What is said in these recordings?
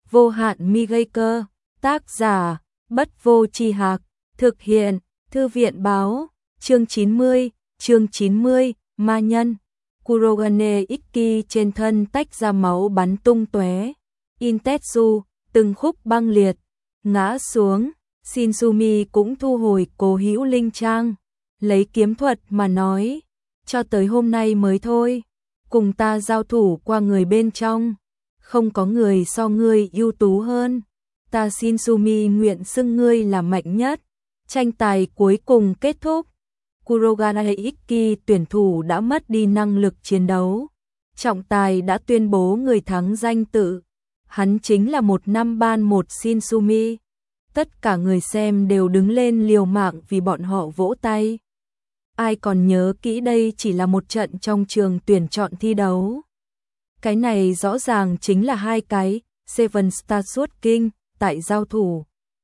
vô hạn mi gây cơ, tác giả, Bất Vô Tri Hạc, thực hiện, Thư viện báo, chương 90, ma nhân. Kurogane Ikki trên thân tách ra máu bắn tung tóe. Intetsu, từng khúc băng liệt, ngã xuống. Shinzumi cũng thu hồi Cố Hữu Linh Trang, lấy kiếm thuật mà nói, cho tới hôm nay mới thôi, cùng ta giao thủ qua người bên trong, không có người so ngươi ưu tú hơn, ta Shinzumi nguyện xưng ngươi là mạnh nhất. Tranh tài cuối cùng kết thúc, Kurogane Ikki tuyển thủ đã mất đi năng lực chiến đấu, trọng tài đã tuyên bố người thắng danh tự, hắn chính là 151 Shinzumi. Tất cả người xem đều đứng lên liều mạng vì bọn họ vỗ tay. Ai còn nhớ kỹ đây chỉ là một trận trong trường tuyển chọn thi đấu. Cái này rõ ràng chính là hai cái Seven Star Sword King tại giao thủ.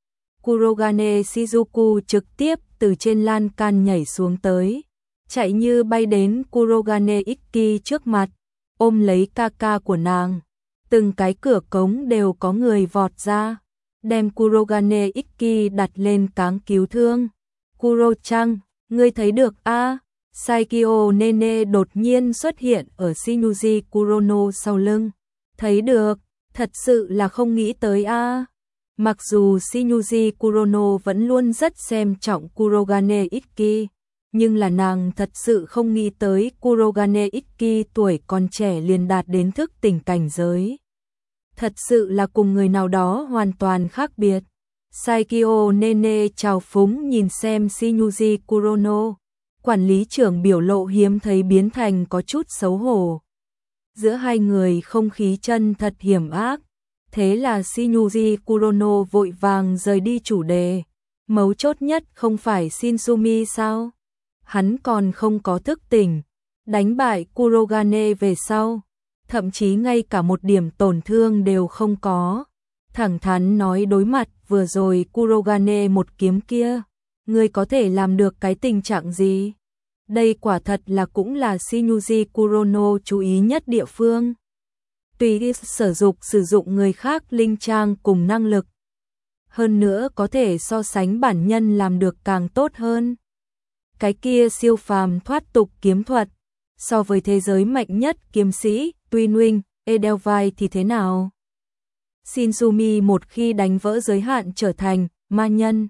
Kurogane Shizuku trực tiếp từ trên lan can nhảy xuống tới, chạy như bay đến Kurogane Ikki trước mặt, ôm lấy Kaka của nàng. Từng cái cửa cống đều có người vọt ra, đem Kurogane Ikki đặt lên cáng cứu thương. Kuro-chan, ngươi thấy được a? Saikyo Nene đột nhiên xuất hiện ở Shinuji Kurono sau lưng. Thấy được, thật sự là không nghĩ tới a. Mặc dù Shinuji Kurono vẫn luôn rất xem trọng Kurogane Ikki, nhưng là nàng thật sự không nghĩ tới Kurogane Ikki tuổi còn trẻ liền đạt đến thức tỉnh cảnh giới. Thật sự là cùng người nào đó hoàn toàn khác biệt. Saikyo Nene trào phúng nhìn xem Shinuji Kurono, quản lý trưởng biểu lộ hiếm thấy biến thành có chút xấu hổ. Giữa hai người không khí chân thật hiểm ác, thế là Shinuji Kurono vội vàng rời đi chủ đề. Mấu chốt nhất không phải Shinzumi sao? Hắn còn không có thức tỉnh, đánh bại Kurogane về sau, thậm chí ngay cả một điểm tổn thương đều không có. Thẳng thắn nói đối mặt vừa rồi Kurogane một kiếm kia, ngươi có thể làm được cái tình trạng gì? Đây quả thật là cũng là Shinuji Kurono chú ý nhất địa phương. Tùy ý sử dụng người khác linh trang cùng năng lực. Hơn nữa có thể so sánh bản nhân làm được càng tốt hơn. Cái kia siêu phàm thoát tục kiếm thuật, so với thế giới mạnh nhất kiếm sĩ, Twinwing, Edelweiss thì thế nào? Shinzumi một khi đánh vỡ giới hạn trở thành ma nhân.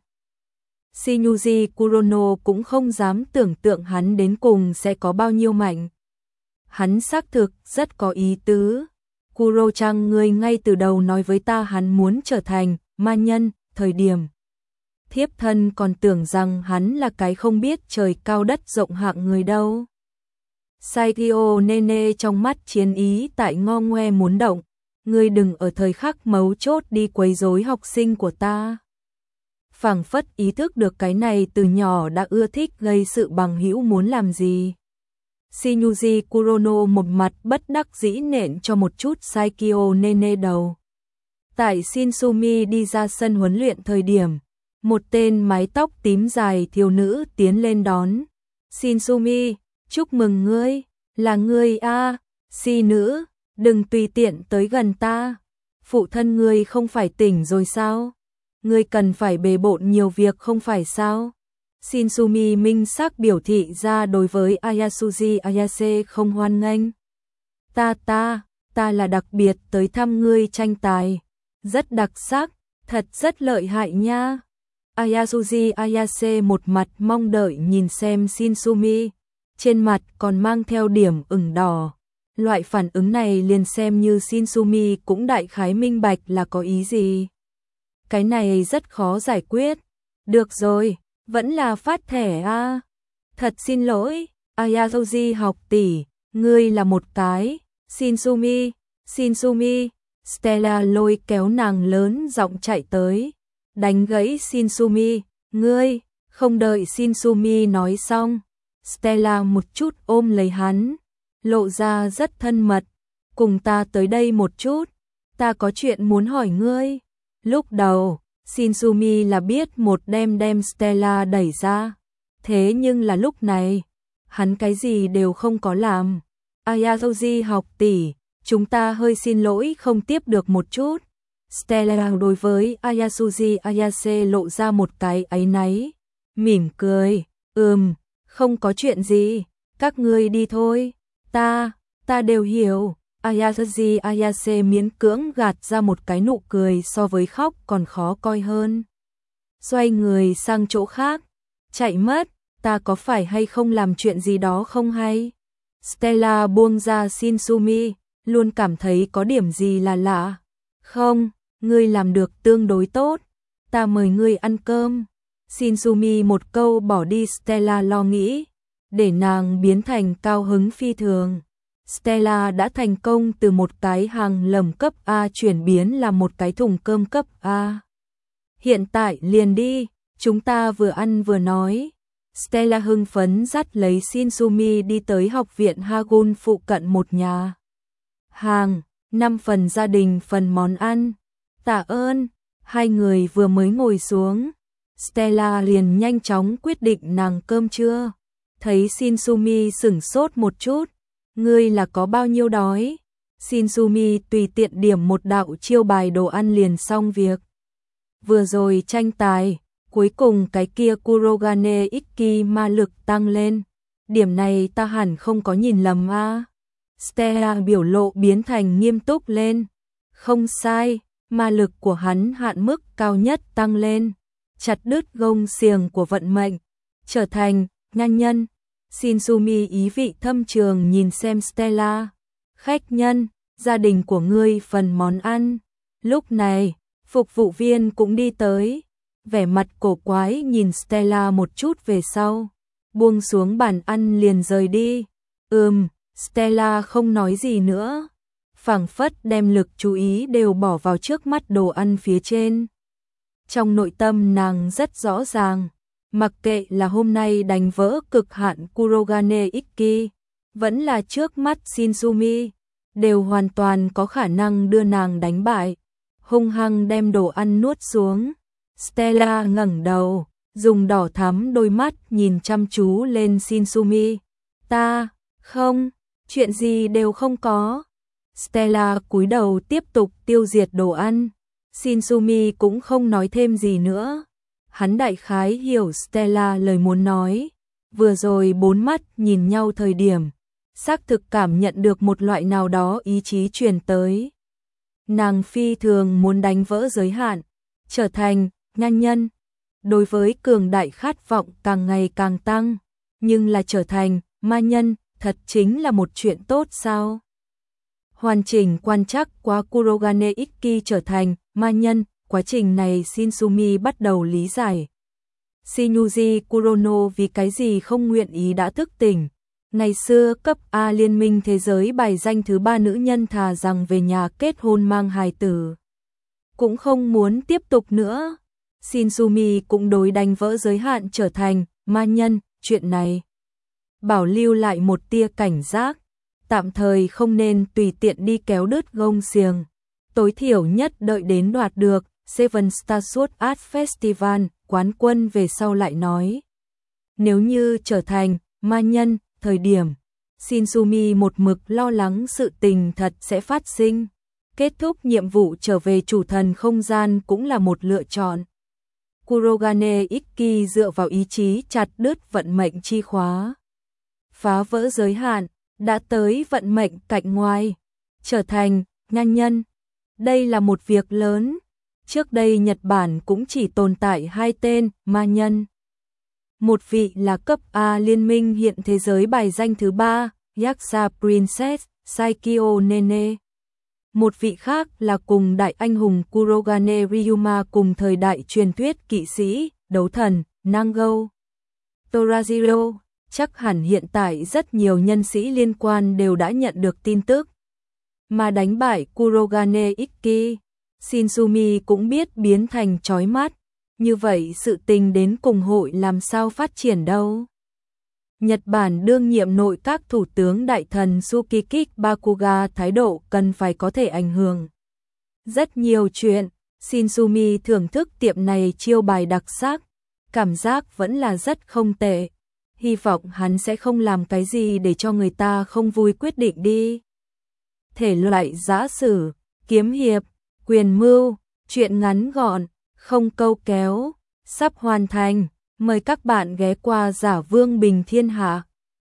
Shinuji Kurono cũng không dám tưởng tượng hắn đến cùng sẽ có bao nhiêu mạnh. Hắn xác thực rất có ý tứ. Kuro-chan, ngươi ngay từ đầu nói với ta hắn muốn trở thành ma nhân, thời điểm thiếp thân còn tưởng rằng hắn là cái không biết trời cao đất rộng hạng người đâu. Saikyo Nene trong mắt chiến ý tại ngo ngoe muốn động, ngươi đừng ở thời khắc mấu chốt đi quấy rối học sinh của ta. Phảng phất ý thức được cái này từ nhỏ đã ưa thích gây sự bằng hữu muốn làm gì. Shinuji Kurono một mặt bất đắc dĩ nện cho một chút Saikyo Nene đầu. Tại Shinzumi đi ra sân huấn luyện thời điểm, một tên mái tóc tím dài thiếu nữ tiến lên đón. Shinzumi, chúc mừng ngươi, là ngươi a, si nữ, đừng tùy tiện tới gần ta. Phụ thân ngươi không phải tỉnh rồi sao? Ngươi cần phải bề bộn nhiều việc không phải sao? Shinzumi minh xác biểu thị ra đối với Ayasuji Ayase không hoan nghênh. Ta là đặc biệt tới thăm ngươi tranh tài. Rất đặc sắc, thật rất lợi hại nha. Ayasuji Ayase một mặt mong đợi nhìn xem Shinzumi, trên mặt còn mang theo điểm ửng đỏ. Loại phản ứng này liền xem như Shinzumi cũng đại khái minh bạch là có ý gì. Cái này rất khó giải quyết. Được rồi, vẫn là phát thẻ a. Thật xin lỗi, Ayasuji học tỷ, ngươi là một cái. Shinzumi, Stella lôi kéo nàng lớn giọng chạy tới, đánh gãy Shinzumi, ngươi, không đợi Shinzumi nói xong, Stella một chút ôm lấy hắn, lộ ra rất thân mật, cùng ta tới đây một chút, ta có chuyện muốn hỏi ngươi. Lúc đầu, Shinzumi là biết một đem Stella đẩy ra, thế nhưng là lúc này, hắn cái gì đều không có làm. Ayasuji học tỷ, chúng ta hơi xin lỗi không tiếp được một chút. Stella đối với Ayasuji Ayase lộ ra một cái áy náy, mỉm cười, không có chuyện gì, các ngươi đi thôi, ta đều hiểu. Ayasuji Ayase miễn cưỡng gạt ra một cái nụ cười so với khóc còn khó coi hơn. Xoay người sang chỗ khác, chạy mất, ta có phải hay không làm chuyện gì đó không hay? Stella buông ra Shinsumi, luôn cảm thấy có điểm gì là lạ. Không, ngươi làm được tương đối tốt, ta mời ngươi ăn cơm. Shinsumi một câu bỏ đi Stella lo nghĩ, để nàng biến thành cao hứng phi thường. Stella đã thành công từ một cái hàng lầm cấp A chuyển biến là một cái thùng cơm cấp A. Hiện tại liền đi, chúng ta vừa ăn vừa nói. Stella hưng phấn dắt lấy Shinsumi đi tới học viện Hagun phụ cận một nhà hàng, 5 phần gia đình phần món ăn. Tạ ơn, hai người vừa mới ngồi xuống, Stella liền nhanh chóng quyết định nàng cơm trưa. Thấy Shinsumi sửng sốt một chút, ngươi là có bao nhiêu đói? Shinsumi tùy tiện điểm một đạo chiêu bài đồ ăn liền xong việc. Vừa rồi tranh tài, cuối cùng cái kia Kurogane Ikki ma lực tăng lên. Điểm này ta hẳn không có nhìn lầm à? Stella biểu lộ biến thành nghiêm túc lên. Không sai, ma lực của hắn hạn mức cao nhất tăng lên. Chặt đứt gông xiềng của vận mệnh, trở thành nhân nhân. Shinsumi ý vị thâm trường nhìn xem Stella. Khách nhân, gia đình của ngươi phần món ăn. Lúc này, phục vụ viên cũng đi tới. Vẻ mặt cổ quái nhìn Stella một chút về sau. Buông xuống bàn ăn liền rời đi. Stella không nói gì nữa. Phảng phất đem lực chú ý đều bỏ vào trước mắt đồ ăn phía trên. Trong nội tâm nàng rất rõ ràng. Mặc kệ là hôm nay đánh vỡ cực hạn Kurogane Ikki, vẫn là trước mắt Shinsumi, đều hoàn toàn có khả năng đưa nàng đánh bại. Hung hăng đem đồ ăn nuốt xuống. Stella ngẩng đầu, dùng đỏ thắm đôi mắt nhìn chăm chú lên Shinsumi. Không, chuyện gì đều không có. Stella cúi đầu tiếp tục tiêu diệt đồ ăn. Shinsumi cũng không nói thêm gì nữa. Hắn đại khái hiểu Stella lời muốn nói. Vừa rồi bốn mắt nhìn nhau thời điểm, xác thực cảm nhận được một loại nào đó ý chí truyền tới. Nàng phi thường muốn đánh vỡ giới hạn, trở thành nhân nhân. Đối với cường đại khát vọng càng ngày càng tăng, nhưng là trở thành ma nhân, thật chính là một chuyện tốt sao? Hoàn chỉnh quan trắc qua Kurogane Ikki trở thành ma nhân, quá trình này Shinsumi bắt đầu lý giải. Shinyuji Kurono vì cái gì không nguyện ý đã thức tỉnh. Ngày xưa cấp A liên minh thế giới bài danh thứ 3 nữ nhân thà rằng về nhà kết hôn mang hài tử, cũng không muốn tiếp tục nữa. Shinsumi cũng đối đánh vỡ giới hạn trở thành ma nhân, chuyện này bảo lưu lại một tia cảnh giác, tạm thời không nên tùy tiện đi kéo đứt gông xiềng, tối thiểu nhất đợi đến đoạt được Seven Star Sword Art Festival quán quân về sau lại nói. Nếu như trở thành ma nhân, thời điểm Shinsumi một mực lo lắng sự tình thật sẽ phát sinh. Kết thúc nhiệm vụ trở về chủ thần không gian cũng là một lựa chọn. Kurogane Ikki dựa vào ý chí chặt đứt vận mệnh chi khóa, phá vỡ giới hạn, đã tới vận mệnh cạnh ngoài, trở thành nhân nhân. Đây là một việc lớn. Trước đây Nhật Bản cũng chỉ tồn tại 2 tên ma nhân. Một vị là cấp A liên minh hiện thế giới bài danh thứ 3, Yakuza Princess Saikyo Nene. Một vị khác là cùng đại anh hùng Kurogane Ryuma cùng thời đại truyền thuyết kỵ sĩ, đấu thần, Nango Torajiro. Chắc hẳn hiện tại rất nhiều nhân sĩ liên quan đều đã nhận được tin tức. Mà đánh bại Kurogane Ikki, Shinsumi cũng biết biến thành chói mắt. Như vậy sự tình đến cùng hội làm sao phát triển đâu. Nhật Bản đương nhiệm nội các thủ tướng đại thần Tsukiki Bakuga thái độ cần phải có thể ảnh hưởng rất nhiều chuyện. Shinsumi thưởng thức tiệm này chiêu bài đặc sắc, cảm giác vẫn là rất không tệ. Hy vọng hắn sẽ không làm cái gì để cho người ta không vui quyết định đi. Thể loại giã sử, kiếm hiệp, quyền mưu, Chuyện ngắn gọn, không câu kéo, sắp hoàn thành. Mời các bạn ghé qua Giả Vương Bình Thiên Hạ.